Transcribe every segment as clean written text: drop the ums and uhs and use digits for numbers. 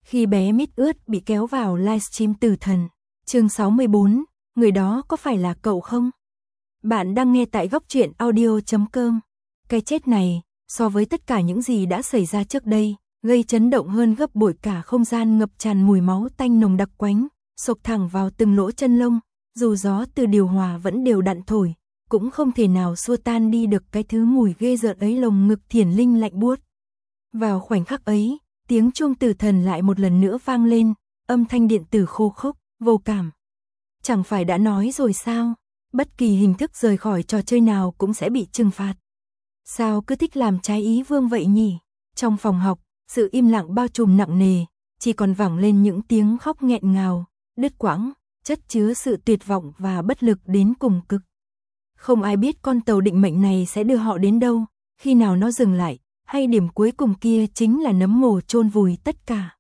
Khi bé mít ướt bị kéo vào livestream Tử Thần, chương 64, người đó có phải là cậu không? Bạn đang nghe tại goctruyện.audio.com. Cái chết này, so với tất cả những gì đã xảy ra trước đây, gây chấn động hơn gấp bội. Cả không gian ngập tràn mùi máu tanh nồng đặc quánh, xộc thẳng vào từng lỗ chân lông, dù gió từ điều hòa vẫn đều đặn thổi, cũng không thể nào xua tan đi được cái thứ mùi ghê rợn ấy. Lồng ngực Thiển Linh lạnh buốt. Vào khoảnh khắc ấy, tiếng chuông Tử Thần lại một lần nữa vang lên, âm thanh điện tử khô khốc, vô cảm. Chẳng phải đã nói rồi sao, bất kỳ hình thức rời khỏi trò chơi nào cũng sẽ bị trừng phạt. Sao cứ thích làm trái ý vương vậy nhỉ? Trong phòng học, sự im lặng bao trùm nặng nề, chỉ còn vẳng lên những tiếng khóc nghẹn ngào, đứt quãng, chất chứa sự tuyệt vọng và bất lực đến cùng cực. Không ai biết con tàu định mệnh này sẽ đưa họ đến đâu, khi nào nó dừng lại, hay điểm cuối cùng kia chính là nấm mồ chôn vùi tất cả.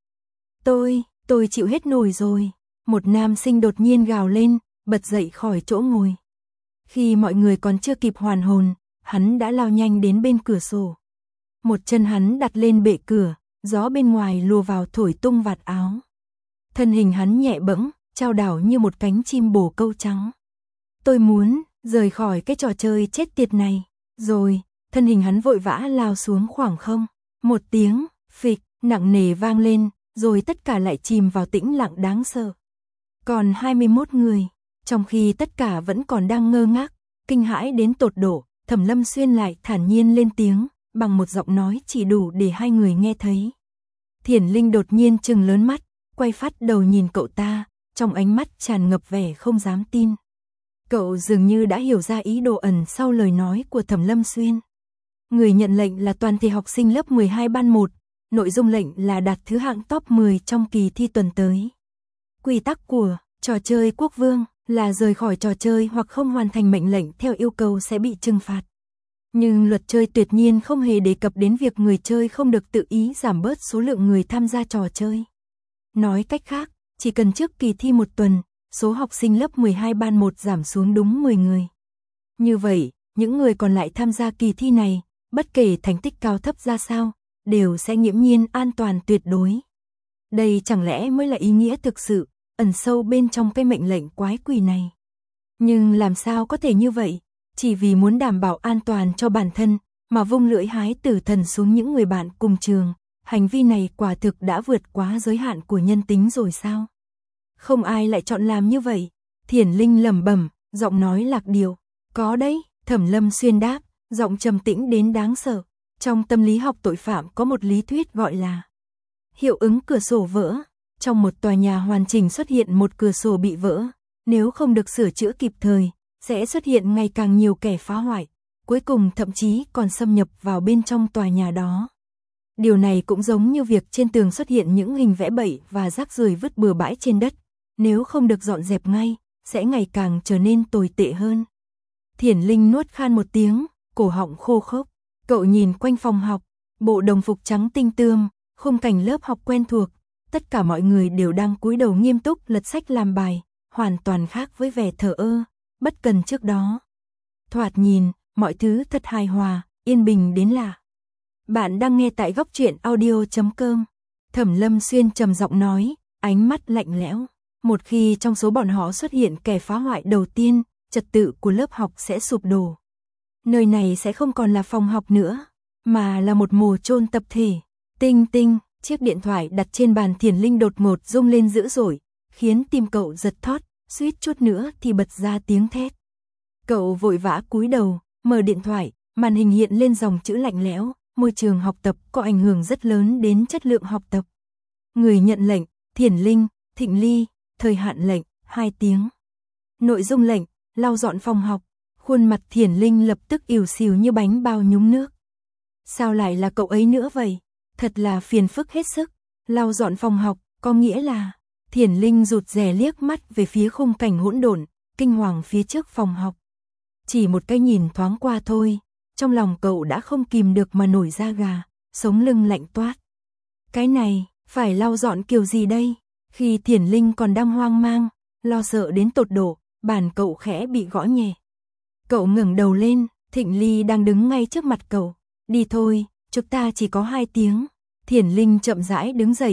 Tôi chịu hết nổi rồi. Một nam sinh đột nhiên gào lên, bật dậy khỏi chỗ ngồi. Khi mọi người còn chưa kịp hoàn hồn, hắn đã lao nhanh đến bên cửa sổ. Một chân hắn đặt lên bệ cửa, gió bên ngoài lùa vào thổi tung vạt áo. Thân hình hắn nhẹ bẫng, chao đảo như một cánh chim bồ câu trắng. Tôi muốn rời khỏi cái trò chơi chết tiệt này. Rồi, thân hình hắn vội vã lao xuống khoảng không. Một tiếng phịch nặng nề vang lên, rồi tất cả lại chìm vào tĩnh lặng đáng sợ. Còn 21 người, trong khi tất cả vẫn còn đang ngơ ngác, kinh hãi đến tột độ, Thẩm Lâm Xuyên lại thản nhiên lên tiếng, bằng một giọng nói chỉ đủ để hai người nghe thấy. Thiển Linh đột nhiên trừng lớn mắt, quay phát đầu nhìn cậu ta, trong ánh mắt tràn ngập vẻ không dám tin. Cậu dường như đã hiểu ra ý đồ ẩn sau lời nói của Thẩm Lâm Xuyên. Người nhận lệnh là toàn thể học sinh lớp 12 ban 1, nội dung lệnh là đạt thứ hạng top 10 trong kỳ thi tuần tới. Quy tắc của trò chơi Quốc Vương là rời khỏi trò chơi hoặc không hoàn thành mệnh lệnh theo yêu cầu sẽ bị trừng phạt. Nhưng luật chơi tuyệt nhiên không hề đề cập đến việc người chơi không được tự ý giảm bớt số lượng người tham gia trò chơi. Nói cách khác, chỉ cần trước kỳ thi một tuần, số học sinh lớp 12 ban 1 giảm xuống đúng 10 người. Như vậy, những người còn lại tham gia kỳ thi này, bất kể thành tích cao thấp ra sao, đều sẽ nghiễm nhiên an toàn tuyệt đối. Đây chẳng lẽ mới là ý nghĩa thực sự ẩn sâu bên trong cái mệnh lệnh quái quỷ này. Nhưng làm sao có thể như vậy, chỉ vì muốn đảm bảo an toàn cho bản thân, mà vung lưỡi hái tử thần xuống những người bạn cùng trường, hành vi này quả thực đã vượt quá giới hạn của nhân tính rồi sao? Không ai lại chọn làm như vậy. Thiển Linh lẩm bẩm, giọng nói lạc điệu. Có đấy, Thẩm Lâm Xuyên đáp, giọng trầm tĩnh đến đáng sợ. Trong tâm lý học tội phạm có một lý thuyết gọi là hiệu ứng cửa sổ vỡ. Trong một tòa nhà hoàn chỉnh xuất hiện một cửa sổ bị vỡ, nếu không được sửa chữa kịp thời, sẽ xuất hiện ngày càng nhiều kẻ phá hoại, cuối cùng thậm chí còn xâm nhập vào bên trong tòa nhà đó. Điều này cũng giống như việc trên tường xuất hiện những hình vẽ bậy và rác rưởi vứt bừa bãi trên đất, nếu không được dọn dẹp ngay, sẽ ngày càng trở nên tồi tệ hơn. Thiển Linh nuốt khan một tiếng, cổ họng khô khốc. Cậu nhìn quanh phòng học, bộ đồng phục trắng tinh tươm, khung cảnh lớp học quen thuộc, tất cả mọi người đều đang cúi đầu nghiêm túc lật sách làm bài, hoàn toàn khác với vẻ thờ ơ, bất cần trước đó. Thoạt nhìn, mọi thứ thật hài hòa, yên bình đến lạ. Bạn đang nghe tại goctruyện.audio.com. Thẩm Lâm Xuyên trầm giọng nói, ánh mắt lạnh lẽo. Một khi trong số bọn họ xuất hiện kẻ phá hoại đầu tiên, trật tự của lớp học sẽ sụp đổ. Nơi này sẽ không còn là phòng học nữa, mà là một mồ chôn tập thể. Tinh tinh, chiếc điện thoại đặt trên bàn Thiển Linh đột ngột rung lên dữ dội, khiến tim cậu giật thót, suýt chút nữa thì bật ra tiếng thét. Cậu vội vã cúi đầu, mở điện thoại, màn hình hiện lên dòng chữ lạnh lẽo, môi trường học tập có ảnh hưởng rất lớn đến chất lượng học tập. Người nhận lệnh, Thiển Linh, Thịnh Ly, thời hạn lệnh, 2 tiếng. Nội dung lệnh, lau dọn phòng học. Khuôn mặt Thiển Linh lập tức ỉu xìu như bánh bao nhúng nước. Sao lại là cậu ấy nữa vậy? Thật là phiền phức hết sức. Lau dọn phòng học, có nghĩa là... Thiển Linh rụt rè liếc mắt về phía khung cảnh hỗn độn, kinh hoàng phía trước phòng học. Chỉ một cái nhìn thoáng qua thôi, trong lòng cậu đã không kìm được mà nổi da gà, sống lưng lạnh toát. Cái này, phải lau dọn kiểu gì đây? Khi Thiển Linh còn đang hoang mang, lo sợ đến tột độ, bàn cậu khẽ bị gõ nhẹ. Cậu ngẩng đầu lên, Thịnh Ly đang đứng ngay trước mặt cậu. Đi thôi, chúng ta chỉ có 2 tiếng. Thiển Linh chậm rãi đứng dậy,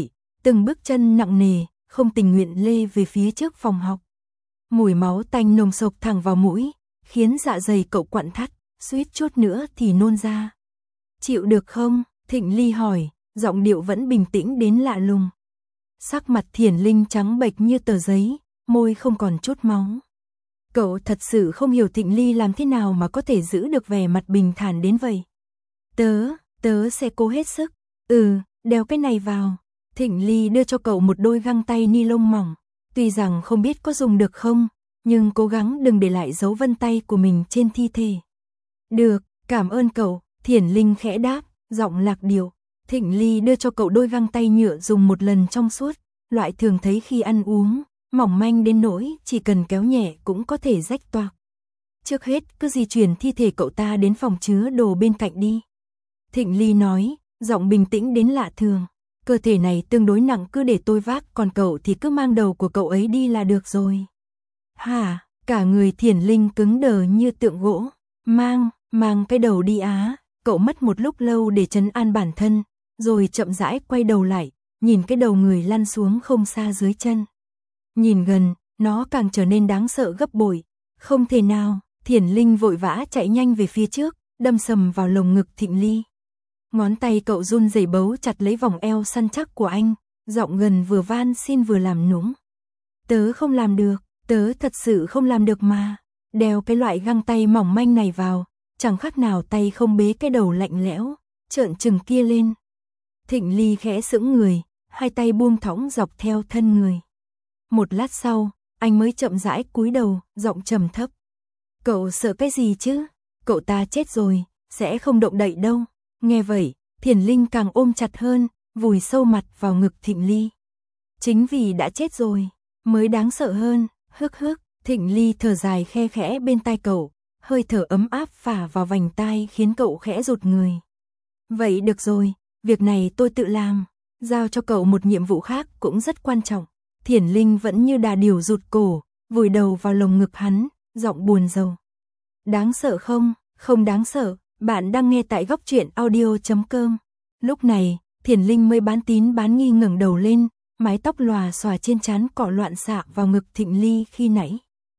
từng bước chân nặng nề, không tình nguyện lê về phía trước phòng học. Mùi máu tanh nồng sộc thẳng vào mũi, khiến dạ dày cậu quặn thắt, suýt chút nữa thì nôn ra. Chịu được không? Thịnh Ly hỏi, giọng điệu vẫn bình tĩnh đến lạ lùng. Sắc mặt Thiển Linh trắng bệch như tờ giấy, môi không còn chút máu. Cậu thật sự không hiểu Thịnh Ly làm thế nào mà có thể giữ được vẻ mặt bình thản đến vậy. Tớ sẽ cố hết sức. Đeo cái này vào. Thịnh Ly đưa cho cậu một đôi găng tay ni lông mỏng. Tuy rằng không biết có dùng được không, nhưng cố gắng đừng để lại dấu vân tay của mình trên thi thể. Được, cảm ơn cậu, Thiển Linh khẽ đáp, giọng lạc điệu. Thịnh Ly đưa cho cậu đôi găng tay nhựa dùng một lần trong suốt, loại thường thấy khi ăn uống, mỏng manh đến nỗi chỉ cần kéo nhẹ cũng có thể rách toạc. Trước hết cứ di chuyển thi thể cậu ta đến phòng chứa đồ bên cạnh đi. Thịnh Ly nói, giọng bình tĩnh đến lạ thường. Cơ thể này tương đối nặng, cứ để tôi vác, còn cậu thì cứ mang đầu của cậu ấy đi là được rồi. Hả? Cả người Thiển Linh cứng đờ như tượng gỗ. Mang cái đầu đi á. Cậu mất một lúc lâu để trấn an bản thân, rồi chậm rãi quay đầu lại, nhìn cái đầu người lăn xuống không xa dưới chân. Nhìn gần, nó càng trở nên đáng sợ gấp bội. Không thể nào, Thiển Linh vội vã chạy nhanh về phía trước, đâm sầm vào lồng ngực Thịnh Ly. Ngón tay cậu run rẩy bấu chặt lấy vòng eo săn chắc của anh, giọng gần vừa van xin vừa làm nũng. Tớ không làm được, tớ thật sự không làm được mà. Đeo cái loại găng tay mỏng manh này vào, chẳng khác nào tay không bế cái đầu lạnh lẽo, trợn trừng kia lên. Thịnh Ly khẽ sững người, hai tay buông thõng dọc theo thân người. Một lát sau, anh mới chậm rãi cúi đầu, giọng trầm thấp. Cậu sợ cái gì chứ? Cậu ta chết rồi, sẽ không động đậy đâu. Nghe vậy, Thiển Linh càng ôm chặt hơn, vùi sâu mặt vào ngực Thịnh Ly. Chính vì đã chết rồi, mới đáng sợ hơn, hức. Thịnh Ly thở dài khe khẽ bên tai cậu, hơi thở ấm áp phả vào vành tai khiến cậu khẽ rụt người. Vậy được rồi, việc này tôi tự làm, giao cho cậu một nhiệm vụ khác cũng rất quan trọng. Thiển Linh vẫn như đà điểu rụt cổ, vùi đầu vào lồng ngực hắn, giọng buồn rầu. Đáng sợ không? Không đáng sợ. Bạn đang nghe tại Góc Truyện Audio.com. Lúc này, Thiển Linh mới bán tín bán nghi ngẩng đầu lên, mái tóc lòa xòa trên trán cọ loạn xạ vào ngực Thịnh Ly khi nãy.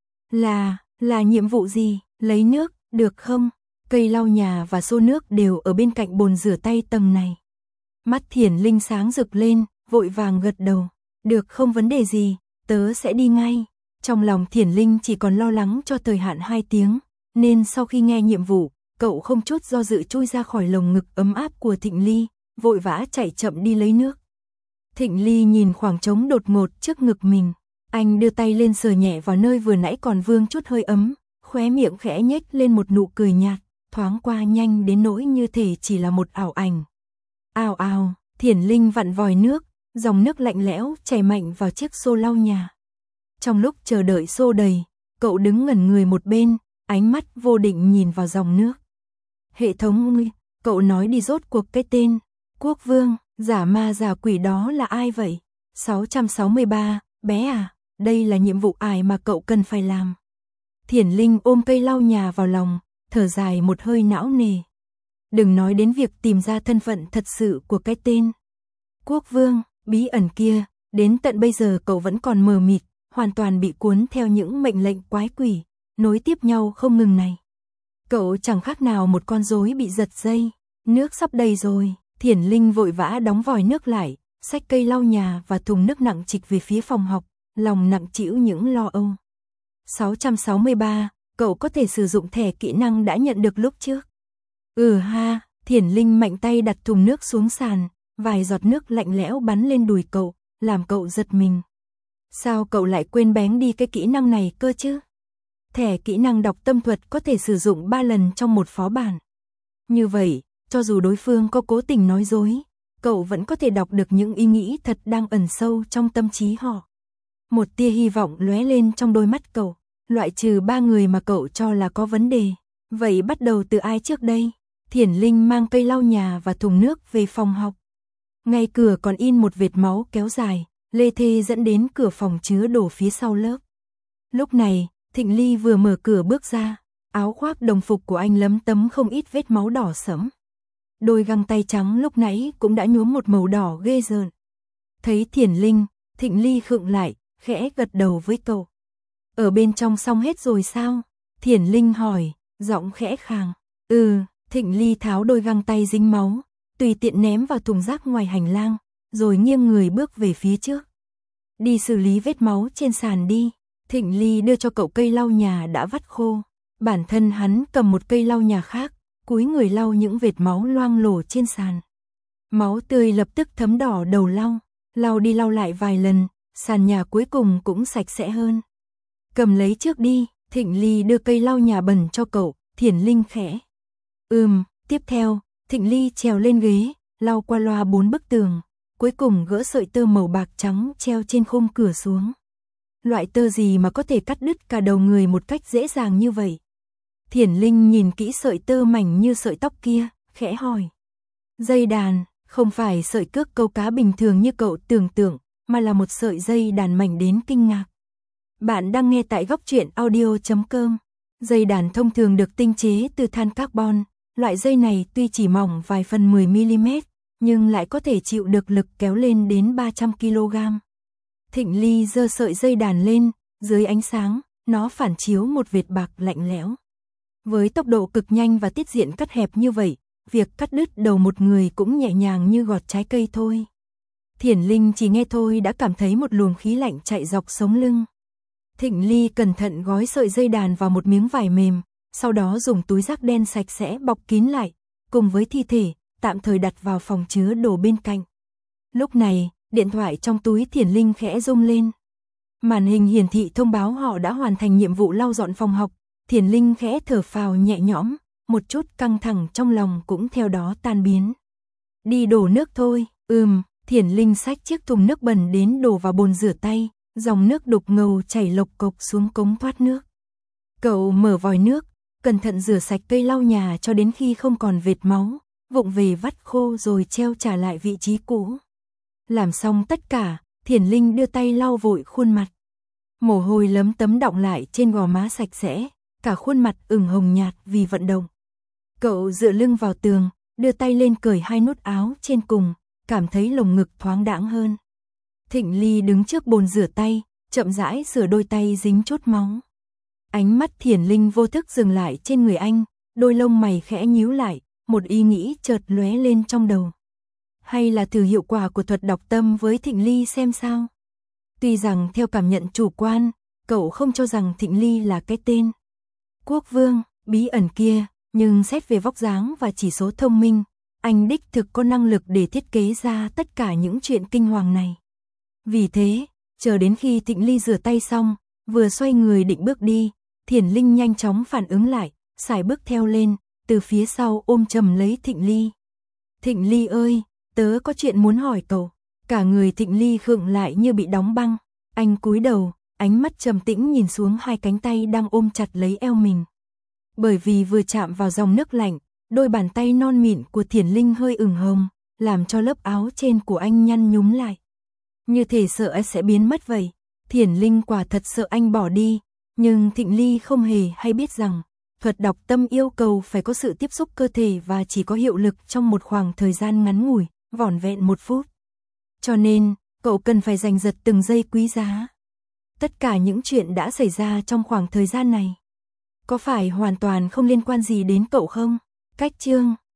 Là nhiệm vụ gì? Lấy nước, được không? Cây lau nhà và xô nước đều ở bên cạnh bồn rửa tay tầng này. Mắt Thiển Linh sáng rực lên, vội vàng gật đầu. Được, không vấn đề gì, tớ sẽ đi ngay. Trong lòng Thiển Linh chỉ còn lo lắng cho thời hạn 2 tiếng, nên sau khi nghe nhiệm vụ, cậu không chút do dự chui ra khỏi lồng ngực ấm áp của Thịnh Ly, vội vã chạy chậm đi lấy nước. Thịnh Ly nhìn khoảng trống đột ngột trước ngực mình, anh đưa tay lên sờ nhẹ vào nơi vừa nãy còn vương chút hơi ấm, khóe miệng khẽ nhếch lên một nụ cười nhạt, thoáng qua nhanh đến nỗi như thể chỉ là một ảo ảnh. Ào ào, Thiển Linh vặn vòi nước, dòng nước lạnh lẽo chảy mạnh vào chiếc xô lau nhà. Trong lúc chờ đợi xô đầy, cậu đứng ngẩn người một bên, ánh mắt vô định nhìn vào dòng nước. Hệ thống ngươi, cậu nói đi rốt cuộc cái tên Quốc Vương, giả ma giả quỷ đó là ai vậy? 663, bé à, đây là nhiệm vụ ải mà cậu cần phải làm. Thiển Linh ôm cây lau nhà vào lòng, thở dài một hơi não nề. Đừng nói đến việc tìm ra thân phận thật sự của cái tên Quốc Vương, bí ẩn kia, đến tận bây giờ cậu vẫn còn mờ mịt, hoàn toàn bị cuốn theo những mệnh lệnh quái quỷ, nối tiếp nhau không ngừng này. Cậu chẳng khác nào một con rối bị giật dây, nước sắp đầy rồi, Thiển Linh vội vã đóng vòi nước lại, xách cây lau nhà và thùng nước nặng trịch về phía phòng học, lòng nặng trĩu những lo âu. 663, cậu có thể sử dụng thẻ kỹ năng đã nhận được lúc trước. Ha, Thiển Linh mạnh tay đặt thùng nước xuống sàn, vài giọt nước lạnh lẽo bắn lên đùi cậu, làm cậu giật mình. Sao cậu lại quên bén đi cái kỹ năng này cơ chứ? Thẻ kỹ năng đọc tâm thuật có thể sử dụng 3 lần trong một phó bản. Như vậy, cho dù đối phương có cố tình nói dối, cậu vẫn có thể đọc được những ý nghĩ thật đang ẩn sâu trong tâm trí họ. Một tia hy vọng lóe lên trong đôi mắt cậu, loại trừ 3 người mà cậu cho là có vấn đề. Vậy bắt đầu từ ai trước đây? Thiển Linh mang cây lau nhà và thùng nước về phòng học. Ngay cửa còn in một vệt máu kéo dài, lê thê dẫn đến cửa phòng chứa đồ phía sau lớp. Lúc này, Thịnh Ly vừa mở cửa bước ra, áo khoác đồng phục của anh lấm tấm không ít vết máu đỏ sẫm. Đôi găng tay trắng lúc nãy cũng đã nhuốm một màu đỏ ghê rợn. Thấy Thiền Linh, Thịnh Ly khựng lại, khẽ gật đầu với cậu. Ở bên trong xong hết rồi sao? Thiền Linh hỏi, giọng khẽ khàng. Thịnh Ly tháo đôi găng tay dính máu, tùy tiện ném vào thùng rác ngoài hành lang, rồi nghiêng người bước về phía trước. Đi xử lý vết máu trên sàn đi. Thịnh Ly đưa cho cậu cây lau nhà đã vắt khô. Bản thân hắn cầm một cây lau nhà khác, cúi người lau những vệt máu loang lổ trên sàn. Máu tươi lập tức thấm đỏ đầu lau. Lau đi lau lại vài lần, sàn nhà cuối cùng cũng sạch sẽ hơn. Cầm lấy trước đi. Thịnh Ly đưa cây lau nhà bẩn cho cậu. Thiền Linh khẽ. Tiếp theo, Thịnh Ly trèo lên ghế, lau qua loa 4 bức tường, cuối cùng gỡ sợi tơ màu bạc trắng treo trên khung cửa xuống. Loại tơ gì mà có thể cắt đứt cả đầu người một cách dễ dàng như vậy? Thiền Linh nhìn kỹ sợi tơ mảnh như sợi tóc kia, khẽ hỏi. Dây đàn, không phải sợi cước câu cá bình thường như cậu tưởng tượng, mà là một sợi dây đàn mảnh đến kinh ngạc. Bạn đang nghe tại Góc Truyện Audio.com. Dây đàn thông thường được tinh chế từ than carbon. Loại dây này tuy chỉ mỏng vài phần 10mm, nhưng lại có thể chịu được lực kéo lên đến 300kg. Thịnh Ly giơ sợi dây đàn lên, dưới ánh sáng, nó phản chiếu một vệt bạc lạnh lẽo. Với tốc độ cực nhanh và tiết diện cắt hẹp như vậy, việc cắt đứt đầu một người cũng nhẹ nhàng như gọt trái cây thôi. Thiền Linh chỉ nghe thôi đã cảm thấy một luồng khí lạnh chạy dọc sống lưng. Thịnh Ly cẩn thận gói sợi dây đàn vào một miếng vải mềm, sau đó dùng túi rác đen sạch sẽ bọc kín lại, cùng với thi thể, tạm thời đặt vào phòng chứa đồ bên cạnh. Lúc này, điện thoại trong túi Thiền Linh khẽ rung lên. Màn hình hiển thị thông báo họ đã hoàn thành nhiệm vụ lau dọn phòng học. Thiền Linh khẽ thở phào nhẹ nhõm, một chút căng thẳng trong lòng cũng theo đó tan biến. Đi đổ nước thôi. Thiền Linh xách chiếc thùng nước bẩn đến đổ vào bồn rửa tay, dòng nước đục ngầu chảy lộc cộc xuống cống thoát nước. Cậu mở vòi nước, cẩn thận rửa sạch cây lau nhà cho đến khi không còn vệt máu, vụng về vắt khô rồi treo trả lại vị trí cũ. Làm xong tất cả, Thiền Linh đưa tay lau vội khuôn mặt. Mồ hôi lấm tấm đọng lại trên gò má sạch sẽ, cả khuôn mặt ửng hồng nhạt vì vận động. Cậu dựa lưng vào tường, đưa tay lên cởi hai nút áo trên cùng, cảm thấy lồng ngực thoáng đãng hơn. Thịnh Ly đứng trước bồn rửa tay, chậm rãi rửa đôi tay dính chút máu. Ánh mắt Thiền Linh vô thức dừng lại trên người anh, đôi lông mày khẽ nhíu lại, một ý nghĩ chợt lóe lên trong đầu. Hay là thử hiệu quả của thuật đọc tâm với Thịnh Ly xem sao? Tuy rằng theo cảm nhận chủ quan, cậu không cho rằng Thịnh Ly là cái tên quốc vương bí ẩn kia, nhưng xét về vóc dáng và chỉ số thông minh, anh đích thực có năng lực để thiết kế ra tất cả những chuyện kinh hoàng này. Vì thế, chờ đến khi Thịnh Ly rửa tay xong, vừa xoay người định bước đi, Thiền Linh nhanh chóng phản ứng lại, sải bước theo lên, từ phía sau ôm chầm lấy Thịnh Ly. Thịnh Ly ơi, tớ có chuyện muốn hỏi cậu. Cả người Thịnh Ly khựng lại như bị đóng băng. Anh cúi đầu, ánh mắt trầm tĩnh nhìn xuống hai cánh tay đang ôm chặt lấy eo mình. Bởi vì vừa chạm vào dòng nước lạnh, đôi bàn tay non mịn của Thiền Linh hơi ửng hồng, làm cho lớp áo trên của anh nhăn nhúm lại. Như thể sợ anh sẽ biến mất vậy. Thiền Linh quả thật sợ anh bỏ đi, nhưng Thịnh Ly không hề hay biết rằng, thuật đọc tâm yêu cầu phải có sự tiếp xúc cơ thể và chỉ có hiệu lực trong một khoảng thời gian ngắn ngủi, vỏn vẹn 1 phút. Cho nên, cậu cần phải giành giật từng giây quý giá. Tất cả những chuyện đã xảy ra trong khoảng thời gian này, có phải hoàn toàn không liên quan gì đến cậu không? Cách chương